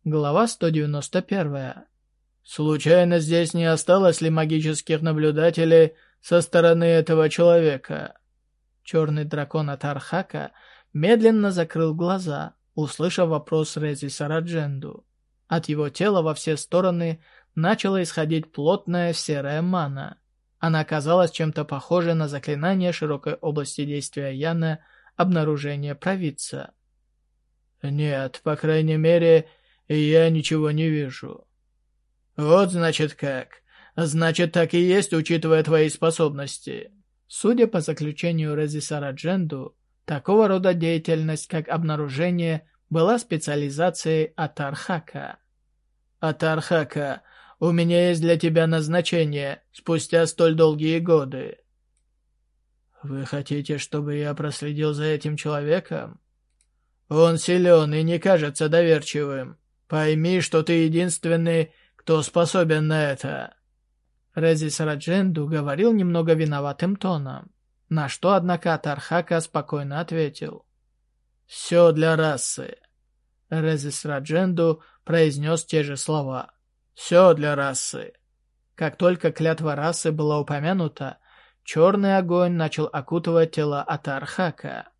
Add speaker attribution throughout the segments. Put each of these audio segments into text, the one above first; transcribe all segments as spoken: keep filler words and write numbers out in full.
Speaker 1: Глава сто девяносто первая. Случайно здесь не осталось ли магических наблюдателей со стороны этого человека? Черный дракон от Архака медленно закрыл глаза, услышав вопрос Рези Сарадженду. От его тела во все стороны начала исходить плотная серая мана. Она оказалась чем-то похожей на заклинание широкой области действия Яна «Обнаружение провидца». «Нет, по крайней мере, я ничего не вижу». «Вот значит как. Значит, так и есть, учитывая твои способности». Судя по заключению Рези Сарадженду, такого рода деятельность, как обнаружение, была специализацией Атархака. «Атархака, у меня есть для тебя назначение спустя столь долгие годы». «Вы хотите, чтобы я проследил за этим человеком?» «Он силен и не кажется доверчивым. Пойми, что ты единственный, кто способен на это». Рези Сарадженду говорил немного виноватым тоном, на что, однако, Атархака спокойно ответил. «Все для расы». Рези Сарадженду произнес те же слова. «Все для расы». Как только клятва расы была упомянута, черный огонь начал окутывать тело Атархака.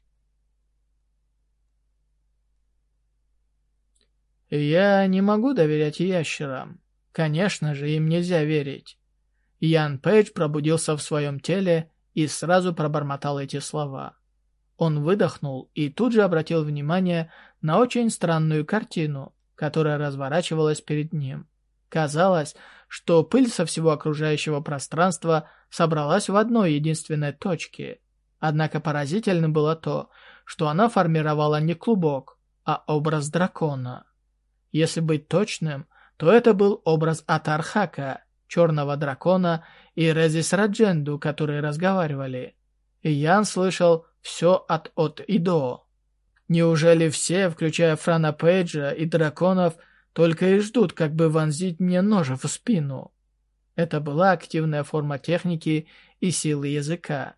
Speaker 1: «Я не могу доверять ящерам. Конечно же, им нельзя верить». Ян Пейдж пробудился в своем теле и сразу пробормотал эти слова. Он выдохнул и тут же обратил внимание на очень странную картину, которая разворачивалась перед ним. Казалось, что пыль со всего окружающего пространства собралась в одной единственной точке. Однако поразительным было то, что она формировала не клубок, а образ дракона. Если быть точным, то это был образ Атархака, черного дракона, и Рези Сарадженду, которые разговаривали. И Ян слышал все от от и до. Неужели все, включая Франа Пейджа и драконов, только и ждут, как бы вонзить мне нож в спину? Это была активная форма техники и силы языка.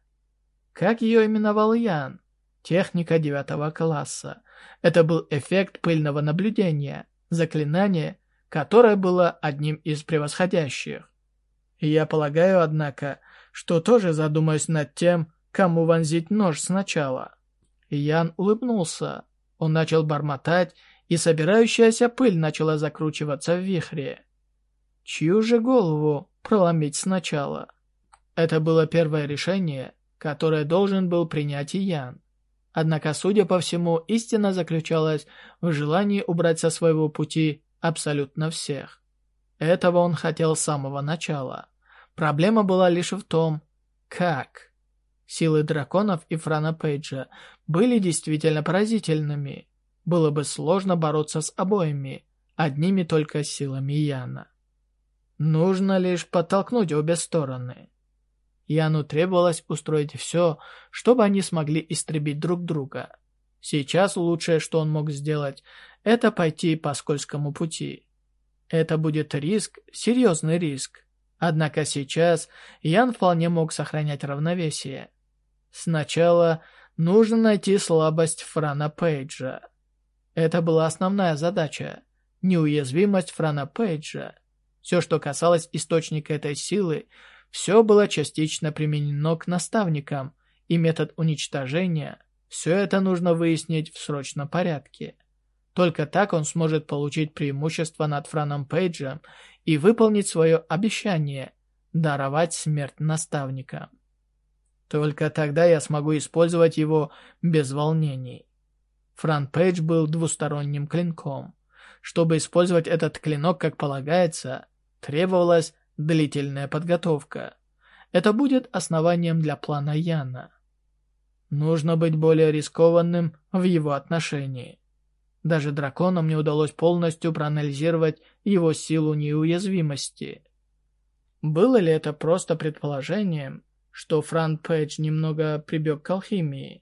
Speaker 1: Как ее именовал Ян? Техника девятого класса. Это был эффект пыльного наблюдения, заклинание, которое было одним из превосходящих. Я полагаю, однако, что тоже задумаюсь над тем, кому вонзить нож сначала. Ян улыбнулся. Он начал бормотать, и собирающаяся пыль начала закручиваться в вихре. Чью же голову проломить сначала? Это было первое решение, которое должен был принять и Ян. Однако, судя по всему, истина заключалась в желании убрать со своего пути абсолютно всех. Этого он хотел с самого начала. Проблема была лишь в том, как. Силы драконов и Франа Пейджа были действительно поразительными. Было бы сложно бороться с обоими, одними только силами Яна. Нужно лишь подтолкнуть обе стороны. Яну требовалось устроить все, чтобы они смогли истребить друг друга. Сейчас лучшее, что он мог сделать, это пойти по скользкому пути. Это будет риск, серьезный риск. Однако сейчас Ян вполне мог сохранять равновесие. Сначала нужно найти слабость Франа Пейджа. Это была основная задача. Неуязвимость Франа Пейджа. Все, что касалось источника этой силы, все было частично применено к наставникам, и метод уничтожения – все это нужно выяснить в срочном порядке. Только так он сможет получить преимущество над Франом Пейджем и выполнить свое обещание – даровать смерть наставникам. Только тогда я смогу использовать его без волнений. Фран Пейдж был двусторонним клинком. Чтобы использовать этот клинок как полагается, требовалась длительная подготовка. Это будет основанием для плана Яна. Нужно быть более рискованным в его отношении. Даже драконам не удалось полностью проанализировать его силу неуязвимости. Было ли это просто предположением, что Фран Пейдж немного прибег к алхимии?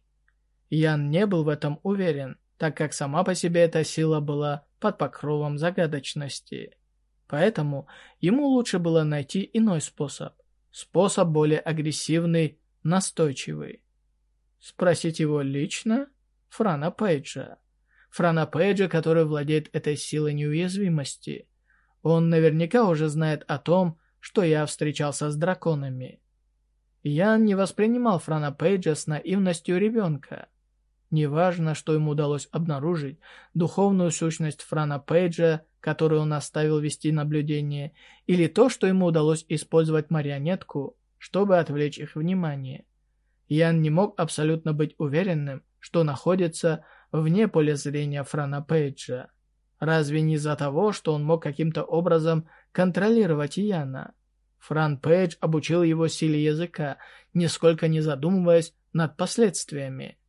Speaker 1: Ян не был в этом уверен, так как сама по себе эта сила была под покровом загадочности. Поэтому ему лучше было найти иной способ. Способ более агрессивный, настойчивый. Спросить его лично? Франа Пейджа. Франа Пейджа, который владеет этой силой неуязвимости. Он наверняка уже знает о том, что я встречался с драконами. Ян не воспринимал Франа Пейджа с наивностью ребенка. Неважно, что ему удалось обнаружить духовную сущность Франа Пейджа, которую он оставил вести наблюдение, или то, что ему удалось использовать марионетку, чтобы отвлечь их внимание. Ян не мог абсолютно быть уверенным, что находится вне поля зрения Франа Пейджа. Разве не из-за того, что он мог каким-то образом контролировать Яна? Фран Пейдж обучил его силе языка, нисколько не задумываясь над последствиями.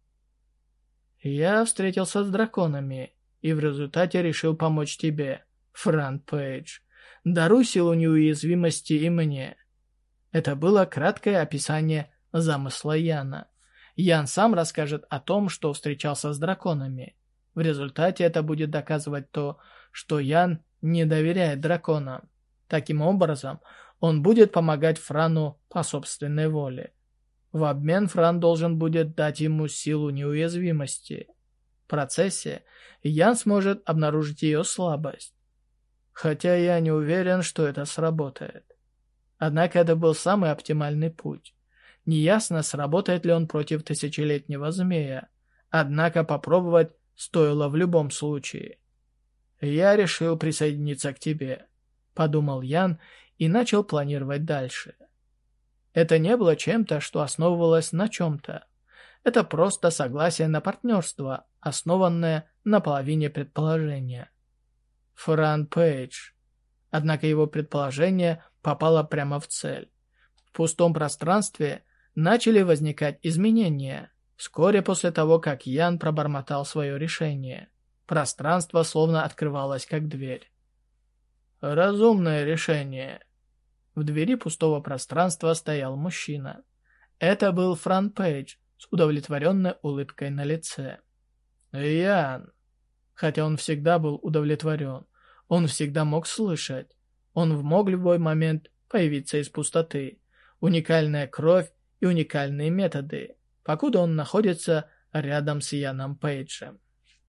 Speaker 1: Я встретился с драконами, и в результате решил помочь тебе, Фран Пейдж. Даруй силу неуязвимости и мне. Это было краткое описание замысла Яна. Ян сам расскажет о том, что встречался с драконами. В результате это будет доказывать то, что Ян не доверяет драконам. Таким образом, он будет помогать Франу по собственной воле. В обмен Фран должен будет дать ему силу неуязвимости. В процессе Ян сможет обнаружить ее слабость. Хотя я не уверен, что это сработает. Однако это был самый оптимальный путь. Неясно, сработает ли он против тысячелетнего змея. Однако попробовать стоило в любом случае. «Я решил присоединиться к тебе», — подумал Ян и начал планировать дальше. Это не было чем-то, что основывалось на чем-то. Это просто согласие на партнерство, основанное на половине предположения. Фран Пейдж. Однако его предположение попало прямо в цель. В пустом пространстве начали возникать изменения. Вскоре после того, как Ян пробормотал свое решение, пространство словно открывалось как дверь. «Разумное решение». В двери пустого пространства стоял мужчина. Это был Фран Пейдж с удовлетворенной улыбкой на лице. «Ян». Хотя он всегда был удовлетворен, он всегда мог слышать. Он мог в любой момент появиться из пустоты. Уникальная кровь и уникальные методы, покуда он находится рядом с Яном Пейджем.